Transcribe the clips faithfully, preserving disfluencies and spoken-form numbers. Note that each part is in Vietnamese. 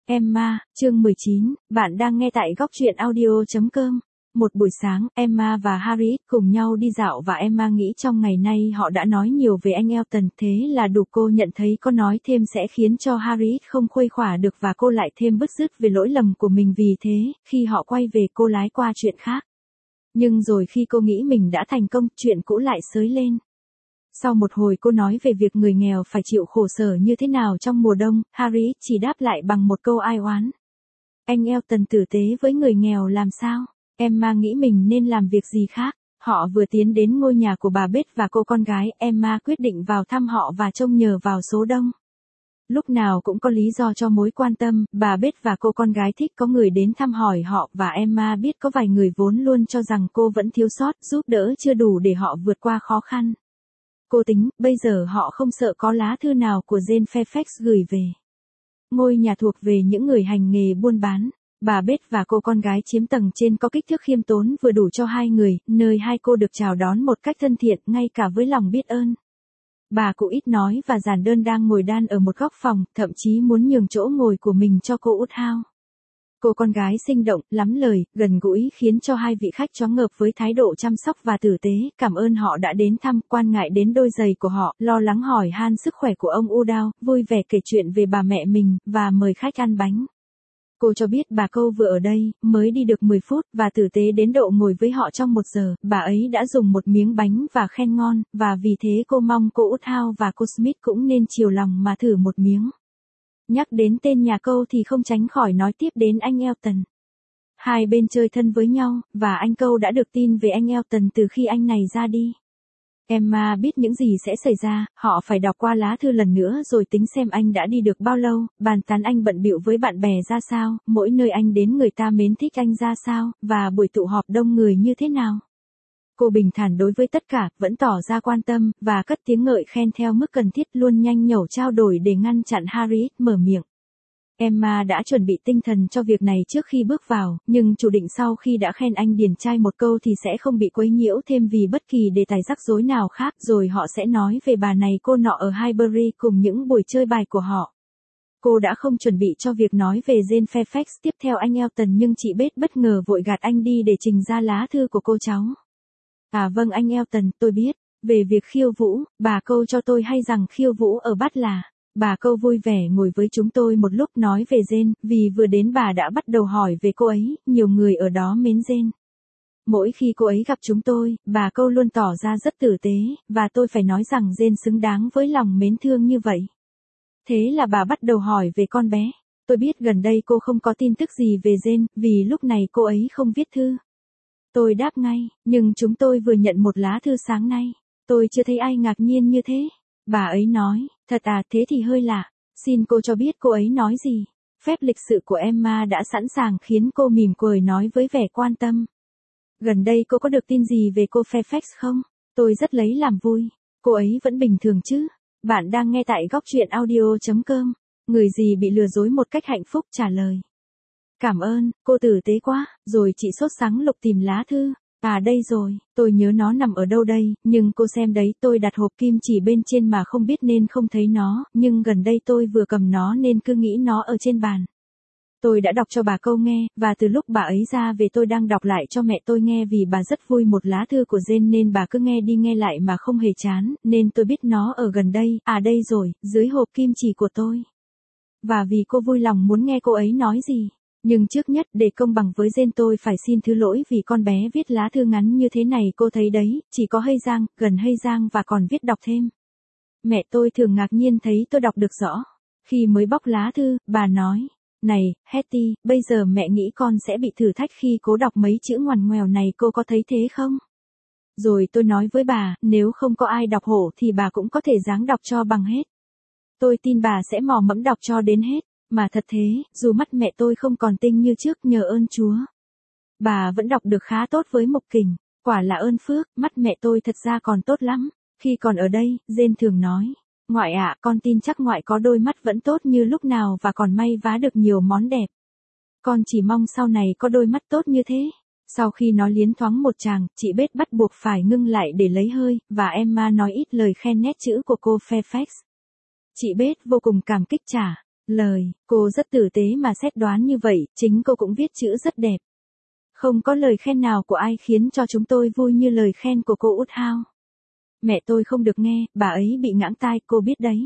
Emma, chương mười chín, bạn đang nghe tại góc truyện audio chấm com. Một buổi sáng, Emma và Harry cùng nhau đi dạo và Emma nghĩ trong ngày nay họ đã nói nhiều về anh Elton, thế là đủ. Cô nhận thấy có nói thêm sẽ khiến cho Harry không khuây khỏa được và cô lại thêm bứt rứt về lỗi lầm của mình, vì thế, khi họ quay về cô lái qua chuyện khác. Nhưng rồi khi cô nghĩ mình đã thành công, chuyện cũ lại xới lên. Sau một hồi cô nói về việc người nghèo phải chịu khổ sở như thế nào trong mùa đông, Harry chỉ đáp lại bằng một câu ai oán. Anh Elton tử tế với người nghèo làm sao? Emma nghĩ mình nên làm việc gì khác. Họ vừa tiến đến ngôi nhà của bà Beth và cô con gái. Emma quyết định vào thăm họ và trông nhờ vào số đông. Lúc nào cũng có lý do cho mối quan tâm, bà Beth và cô con gái thích có người đến thăm hỏi họ, và Emma biết có vài người vốn luôn cho rằng cô vẫn thiếu sót, giúp đỡ chưa đủ để họ vượt qua khó khăn. Cô tính, bây giờ họ không sợ có lá thư nào của Jane Fairfax gửi về. Ngôi nhà thuộc về những người hành nghề buôn bán. Bà Beth và cô con gái chiếm tầng trên có kích thước khiêm tốn vừa đủ cho hai người, nơi hai cô được chào đón một cách thân thiện, ngay cả với lòng biết ơn. Bà cụ ít nói và giản đơn đang ngồi đan ở một góc phòng, thậm chí muốn nhường chỗ ngồi của mình cho cô út Hao. Cô con gái sinh động, lắm lời, gần gũi khiến cho hai vị khách choáng ngợp với thái độ chăm sóc và tử tế, cảm ơn họ đã đến thăm, quan ngại đến đôi giày của họ, lo lắng hỏi han sức khỏe của ông Udall, vui vẻ kể chuyện về bà mẹ mình, và mời khách ăn bánh. Cô cho biết bà cô vừa ở đây, mới đi được mười phút, và tử tế đến độ ngồi với họ trong một giờ, bà ấy đã dùng một miếng bánh và khen ngon, và vì thế cô mong cô út Hao và cô Smith cũng nên chiều lòng mà thử một miếng. Nhắc đến tên nhà câu thì không tránh khỏi nói tiếp đến anh Elton. Hai bên chơi thân với nhau, và anh câu đã được tin về anh Elton từ khi anh này ra đi. Emma biết những gì sẽ xảy ra, họ phải đọc qua lá thư lần nữa rồi tính xem anh đã đi được bao lâu, bàn tán anh bận bịu với bạn bè ra sao, mỗi nơi anh đến người ta mến thích anh ra sao, và buổi tụ họp đông người như thế nào. Cô bình thản đối với tất cả, vẫn tỏ ra quan tâm, và cất tiếng ngợi khen theo mức cần thiết, luôn nhanh nhẩu trao đổi để ngăn chặn Harry mở miệng. Emma đã chuẩn bị tinh thần cho việc này trước khi bước vào, nhưng chủ định sau khi đã khen anh điển trai một câu thì sẽ không bị quấy nhiễu thêm vì bất kỳ đề tài rắc rối nào khác, rồi họ sẽ nói về bà này cô nọ ở Highbury cùng những buổi chơi bài của họ. Cô đã không chuẩn bị cho việc nói về Jane Fairfax tiếp theo anh Elton, nhưng chị Beth bất ngờ vội gạt anh đi để trình ra lá thư của cô cháu. À vâng anh Elton, tôi biết. Về việc khiêu vũ, bà câu cho tôi hay rằng khiêu vũ ở Bát là. Bà câu vui vẻ ngồi với chúng tôi một lúc nói về Jane, vì vừa đến bà đã bắt đầu hỏi về cô ấy, nhiều người ở đó mến Jane. Mỗi khi cô ấy gặp chúng tôi, bà câu luôn tỏ ra rất tử tế, và tôi phải nói rằng Jane xứng đáng với lòng mến thương như vậy. Thế là bà bắt đầu hỏi về con bé. Tôi biết gần đây cô không có tin tức gì về Jane, vì lúc này cô ấy không viết thư. Tôi đáp ngay, nhưng chúng tôi vừa nhận một lá thư sáng nay. Tôi chưa thấy ai ngạc nhiên như thế. Bà ấy nói, thật à, thế thì hơi lạ. Xin cô cho biết cô ấy nói gì. Phép lịch sự của Emma đã sẵn sàng khiến cô mỉm cười nói với vẻ quan tâm. Gần đây cô có được tin gì về cô Fairfax không? Tôi rất lấy làm vui. Cô ấy vẫn bình thường chứ? Bạn đang nghe tại góc truyện audio chấm com. Người gì bị lừa dối một cách hạnh phúc trả lời. Cảm ơn, cô tử tế quá, rồi chị sốt sắng lục tìm lá thư. À đây rồi, tôi nhớ nó nằm ở đâu đây, nhưng cô xem đấy, tôi đặt hộp kim chỉ bên trên mà không biết nên không thấy nó, nhưng gần đây tôi vừa cầm nó nên cứ nghĩ nó ở trên bàn. Tôi đã đọc cho bà câu nghe, và từ lúc bà ấy ra về tôi đang đọc lại cho mẹ tôi nghe, vì bà rất vui một lá thư của Jane nên bà cứ nghe đi nghe lại mà không hề chán, nên tôi biết nó ở gần đây, à đây rồi, dưới hộp kim chỉ của tôi. Và vì cô vui lòng muốn nghe cô ấy nói gì. Nhưng trước nhất, để công bằng với Jane, tôi phải xin thứ lỗi vì con bé viết lá thư ngắn như thế này, cô thấy đấy, chỉ có Hay Giang, gần Hay Giang và còn viết đọc thêm. Mẹ tôi thường ngạc nhiên thấy tôi đọc được rõ. Khi mới bóc lá thư, bà nói, này, Hetty, bây giờ mẹ nghĩ con sẽ bị thử thách khi cố đọc mấy chữ ngoằn ngoèo này, cô có thấy thế không? Rồi tôi nói với bà, nếu không có ai đọc hộ thì bà cũng có thể ráng đọc cho bằng hết. Tôi tin bà sẽ mò mẫm đọc cho đến hết. Mà thật thế, dù mắt mẹ tôi không còn tinh như trước nhờ ơn Chúa. Bà vẫn đọc được khá tốt với Mục Kình, quả là ơn phước, mắt mẹ tôi thật ra còn tốt lắm. Khi còn ở đây, Jane thường nói, ngoại ạ, con tin chắc ngoại có đôi mắt vẫn tốt như lúc nào và còn may vá được nhiều món đẹp. Con chỉ mong sau này có đôi mắt tốt như thế. Sau khi nói liến thoáng một tràng, chị Beth bắt buộc phải ngưng lại để lấy hơi, và Emma nói ít lời khen nét chữ của cô Fairfax. Chị Beth vô cùng cảm kích trả Lời, cô rất tử tế mà xét đoán như vậy, chính cô cũng viết chữ rất đẹp. Không có lời khen nào của ai khiến cho chúng tôi vui như lời khen của cô Woodhouse. Mẹ tôi không được nghe, bà ấy bị ngãng tai, cô biết đấy.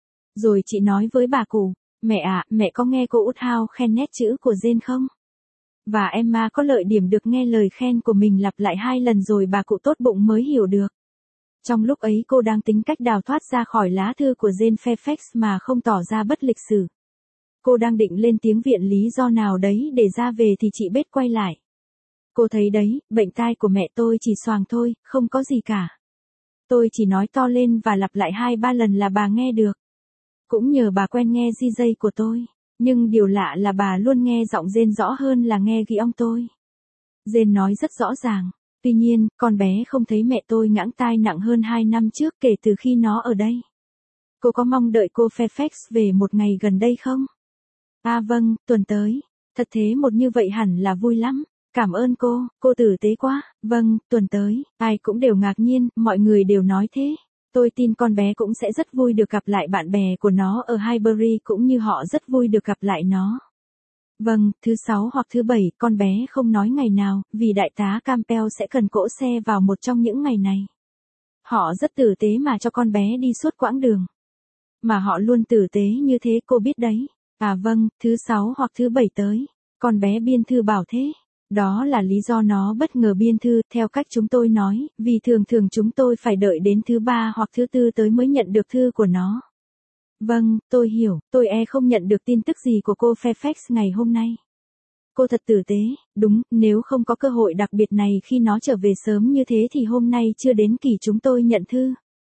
Rồi chị nói với bà cụ, mẹ ạ, mẹ có nghe cô Woodhouse khen nét chữ của Jane không? Và Emma có lợi điểm được nghe lời khen của mình lặp lại hai lần rồi bà cụ tốt bụng mới hiểu được. Trong lúc ấy cô đang tính cách đào thoát ra khỏi lá thư của Jane Fairfax mà không tỏ ra bất lịch sự. Cô đang định lên tiếng viện lý do nào đấy để ra về thì chị Bết quay lại. Cô thấy đấy, bệnh tai của mẹ tôi chỉ xoàng thôi, không có gì cả. Tôi chỉ nói to lên và lặp lại hai ba lần là bà nghe được. Cũng nhờ bà quen nghe di dây của tôi. Nhưng điều lạ là bà luôn nghe giọng Jane rõ hơn là nghe ghi ông tôi. Jane nói rất rõ ràng. Tuy nhiên, con bé không thấy mẹ tôi ngãng tai nặng hơn hai năm trước kể từ khi nó ở đây. Cô có mong đợi cô Fairfax về một ngày gần đây không? À vâng, tuần tới. Thật thế một như vậy hẳn là vui lắm. Cảm ơn cô, cô tử tế quá. Vâng, tuần tới. Ai cũng đều ngạc nhiên, mọi người đều nói thế. Tôi tin con bé cũng sẽ rất vui được gặp lại bạn bè của nó ở Highbury cũng như họ rất vui được gặp lại nó. Vâng, thứ sáu hoặc thứ bảy, con bé không nói ngày nào, vì đại tá Campbell sẽ cần cỗ xe vào một trong những ngày này. Họ rất tử tế mà cho con bé đi suốt quãng đường. Mà họ luôn tử tế như thế cô biết đấy. À vâng, thứ sáu hoặc thứ bảy tới. Con bé biên thư bảo thế. Đó là lý do nó bất ngờ biên thư, theo cách chúng tôi nói, vì thường thường chúng tôi phải đợi đến thứ ba hoặc thứ tư tới mới nhận được thư của nó. Vâng, tôi hiểu, tôi e không nhận được tin tức gì của cô Fairfax ngày hôm nay. Cô thật tử tế, đúng, nếu không có cơ hội đặc biệt này khi nó trở về sớm như thế thì hôm nay chưa đến kỳ chúng tôi nhận thư.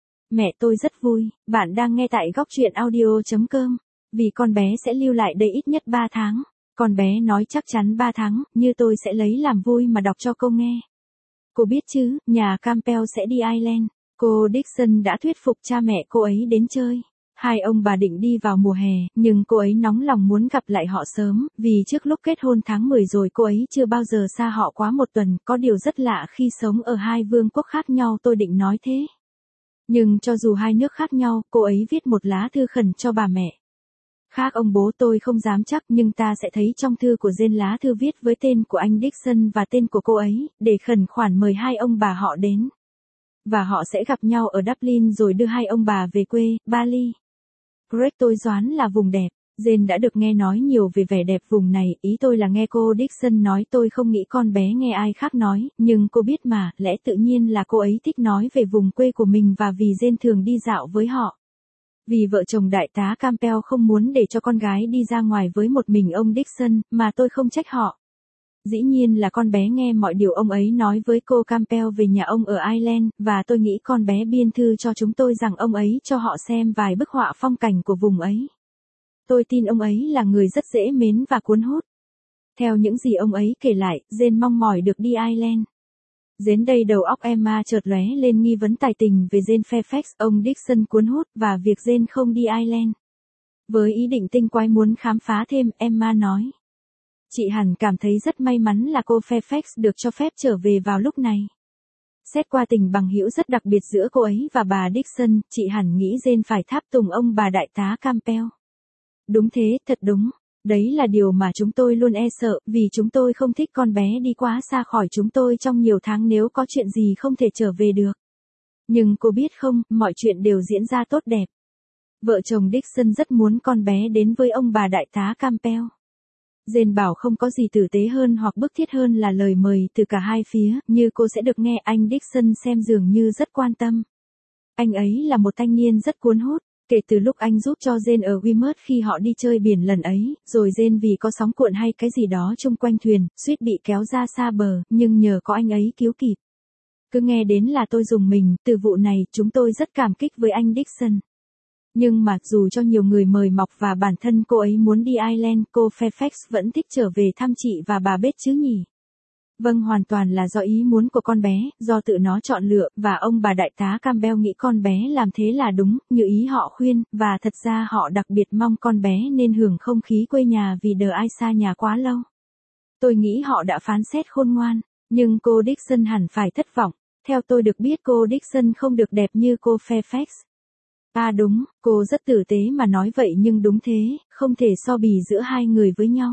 Mẹ tôi rất vui, bạn đang nghe tại góc truyện audio chấm com, vì con bé sẽ lưu lại đây ít nhất ba tháng. Con bé nói chắc chắn ba tháng, như tôi sẽ lấy làm vui mà đọc cho cô nghe. Cô biết chứ, nhà Campbell sẽ đi Ireland. Cô Dixon đã thuyết phục cha mẹ cô ấy đến chơi. Hai ông bà định đi vào mùa hè, nhưng cô ấy nóng lòng muốn gặp lại họ sớm, vì trước lúc kết hôn tháng mười rồi cô ấy chưa bao giờ xa họ quá một tuần, có điều rất lạ khi sống ở hai vương quốc khác nhau tôi định nói thế. Nhưng cho dù hai nước khác nhau, cô ấy viết một lá thư khẩn cho bà mẹ. Khác ông bố tôi không dám chắc nhưng ta sẽ thấy trong thư của Jane lá thư viết với tên của anh Dixon và tên của cô ấy, để khẩn khoản mời hai ông bà họ đến. Và họ sẽ gặp nhau ở Dublin rồi đưa hai ông bà về quê, Bali. Greg tôi đoán là vùng đẹp. Jane đã được nghe nói nhiều về vẻ đẹp vùng này, ý tôi là nghe cô Dixon nói tôi không nghĩ con bé nghe ai khác nói, nhưng cô biết mà, lẽ tự nhiên là cô ấy thích nói về vùng quê của mình và vì Jane thường đi dạo với họ. Vì vợ chồng đại tá Campbell không muốn để cho con gái đi ra ngoài với một mình ông Dixon, mà tôi không trách họ. Dĩ nhiên là con bé nghe mọi điều ông ấy nói với cô Campbell về nhà ông ở Ireland, và tôi nghĩ con bé biên thư cho chúng tôi rằng ông ấy cho họ xem vài bức họa phong cảnh của vùng ấy. Tôi tin ông ấy là người rất dễ mến và cuốn hút. Theo những gì ông ấy kể lại, Jane mong mỏi được đi Ireland. Đến đây đầu óc Emma chợt lóe lên nghi vấn tài tình về Jane Fairfax, ông Dixon cuốn hút và việc Jane không đi Ireland. Với ý định tinh quái muốn khám phá thêm, Emma nói. Chị hẳn cảm thấy rất may mắn là cô Fairfax được cho phép trở về vào lúc này. Xét qua tình bằng hữu rất đặc biệt giữa cô ấy và bà Dixon, chị hẳn nghĩ Jane phải tháp tùng ông bà đại tá Campbell. Đúng thế, thật đúng. Đấy là điều mà chúng tôi luôn e sợ, vì chúng tôi không thích con bé đi quá xa khỏi chúng tôi trong nhiều tháng nếu có chuyện gì không thể trở về được. Nhưng cô biết không, mọi chuyện đều diễn ra tốt đẹp. Vợ chồng Dixon rất muốn con bé đến với ông bà đại tá Campbell. Jane bảo không có gì tử tế hơn hoặc bức thiết hơn là lời mời từ cả hai phía, như cô sẽ được nghe anh Dixon xem dường như rất quan tâm. Anh ấy là một thanh niên rất cuốn hút. Kể từ lúc anh giúp cho Jane ở Weymouth khi họ đi chơi biển lần ấy, rồi Jane vì có sóng cuộn hay cái gì đó chung quanh thuyền, suýt bị kéo ra xa bờ, nhưng nhờ có anh ấy cứu kịp. Cứ nghe đến là tôi rùng mình, từ vụ này chúng tôi rất cảm kích với anh Dixon. Nhưng mà dù cho nhiều người mời mọc và bản thân cô ấy muốn đi Ireland, cô Fairfax vẫn thích trở về thăm chị và bà Bết chứ nhỉ? Vâng, hoàn toàn là do ý muốn của con bé, do tự nó chọn lựa, và ông bà đại tá Campbell nghĩ con bé làm thế là đúng, như ý họ khuyên, và thật ra họ đặc biệt mong con bé nên hưởng không khí quê nhà vì đờ ai xa nhà quá lâu. Tôi nghĩ họ đã phán xét khôn ngoan, nhưng cô Dixon hẳn phải thất vọng. Theo tôi được biết cô Dixon không được đẹp như cô Fairfax. À đúng, cô rất tử tế mà nói vậy nhưng đúng thế, không thể so bì giữa hai người với nhau.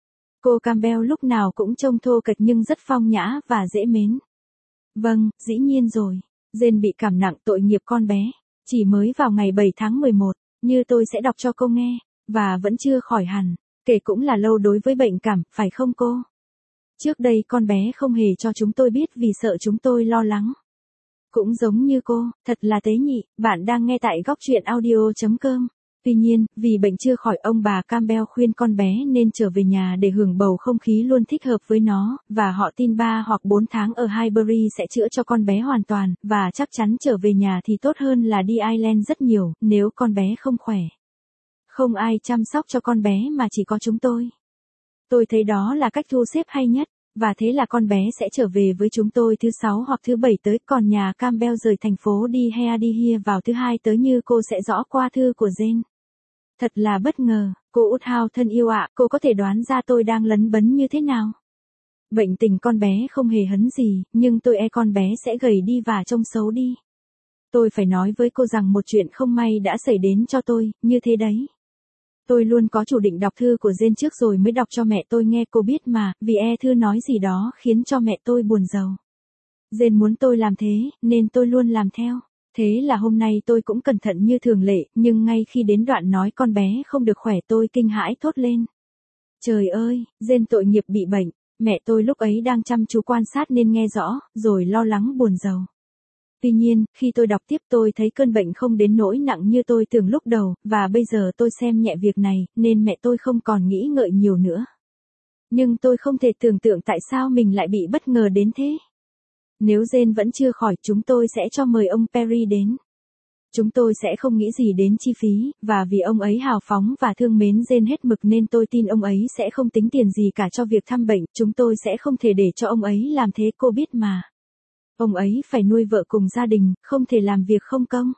Cô Campbell lúc nào cũng trông thô kệch nhưng rất phong nhã và dễ mến. Vâng, dĩ nhiên rồi. Jane bị cảm nặng tội nghiệp con bé. Chỉ mới vào ngày bảy tháng mười một, như tôi sẽ đọc cho cô nghe, và vẫn chưa khỏi hẳn. Kể cũng là lâu đối với bệnh cảm, phải không cô? Trước đây con bé không hề cho chúng tôi biết vì sợ chúng tôi lo lắng. Cũng giống như cô, thật là tế nhị, bạn đang nghe tại góc truyện audio.com. Tuy nhiên, vì bệnh chưa khỏi ông bà Campbell khuyên con bé nên trở về nhà để hưởng bầu không khí luôn thích hợp với nó, và họ tin ba hoặc bốn tháng ở Highbury sẽ chữa cho con bé hoàn toàn, và chắc chắn trở về nhà thì tốt hơn là đi Ireland rất nhiều, nếu con bé không khỏe. Không ai chăm sóc cho con bé mà chỉ có chúng tôi. Tôi thấy đó là cách thu xếp hay nhất. Và thế là con bé sẽ trở về với chúng tôi thứ sáu hoặc thứ bảy tới, còn nhà Campbell rời thành phố đi Headingley vào thứ hai tới như cô sẽ rõ qua thư của Jane. Thật là bất ngờ, cô Woodhouse thân yêu ạ, cô có thể đoán ra tôi đang lấn bấn như thế nào? Bệnh tình con bé không hề hấn gì, nhưng tôi e con bé sẽ gầy đi và trông xấu đi. Tôi phải nói với cô rằng một chuyện không may đã xảy đến cho tôi, như thế đấy. Tôi luôn có chủ định đọc thư của Jane trước rồi mới đọc cho mẹ tôi nghe, cô biết mà, vì e thư nói gì đó khiến cho mẹ tôi buồn rầu. Jane muốn tôi làm thế, nên tôi luôn làm theo. Thế là hôm nay tôi cũng cẩn thận như thường lệ, nhưng ngay khi đến đoạn nói con bé không được khỏe tôi kinh hãi thốt lên. Trời ơi, Jane tội nghiệp bị bệnh, mẹ tôi lúc ấy đang chăm chú quan sát nên nghe rõ, rồi lo lắng buồn rầu. Tuy nhiên, khi tôi đọc tiếp tôi thấy cơn bệnh không đến nỗi nặng như tôi tưởng lúc đầu, và bây giờ tôi xem nhẹ việc này, nên mẹ tôi không còn nghĩ ngợi nhiều nữa. Nhưng tôi không thể tưởng tượng tại sao mình lại bị bất ngờ đến thế. Nếu Jane vẫn chưa khỏi, chúng tôi sẽ cho mời ông Perry đến. Chúng tôi sẽ không nghĩ gì đến chi phí, và vì ông ấy hào phóng và thương mến Jane hết mực nên tôi tin ông ấy sẽ không tính tiền gì cả cho việc thăm bệnh, chúng tôi sẽ không thể để cho ông ấy làm thế, cô biết mà. Ông ấy phải nuôi vợ cùng gia đình, không thể làm việc không công.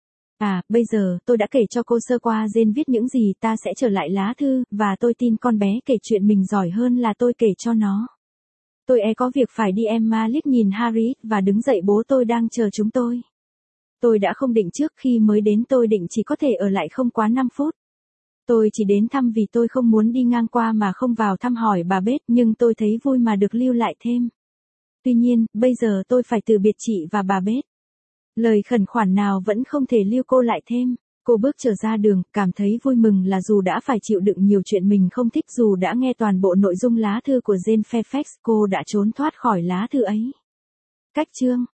À, bây giờ, tôi đã kể cho cô sơ qua Jane viết những gì, ta sẽ trở lại lá thư, và tôi tin con bé kể chuyện mình giỏi hơn là tôi kể cho nó. Tôi e có việc phải đi. Emma liếc nhìn Harry, và đứng dậy, bố tôi đang chờ chúng tôi. Tôi đã không định trước khi mới đến, tôi định chỉ có thể ở lại không quá năm phút. Tôi chỉ đến thăm vì tôi không muốn đi ngang qua mà không vào thăm hỏi bà Beth, nhưng tôi thấy vui mà được lưu lại thêm. Tuy nhiên, bây giờ tôi phải từ biệt chị và bà Beth. Lời khẩn khoản nào vẫn không thể lưu cô lại thêm. Cô bước trở ra đường, cảm thấy vui mừng là dù đã phải chịu đựng nhiều chuyện mình không thích, dù đã nghe toàn bộ nội dung lá thư của Jane Fairfax, cô đã trốn thoát khỏi lá thư ấy. Cách chương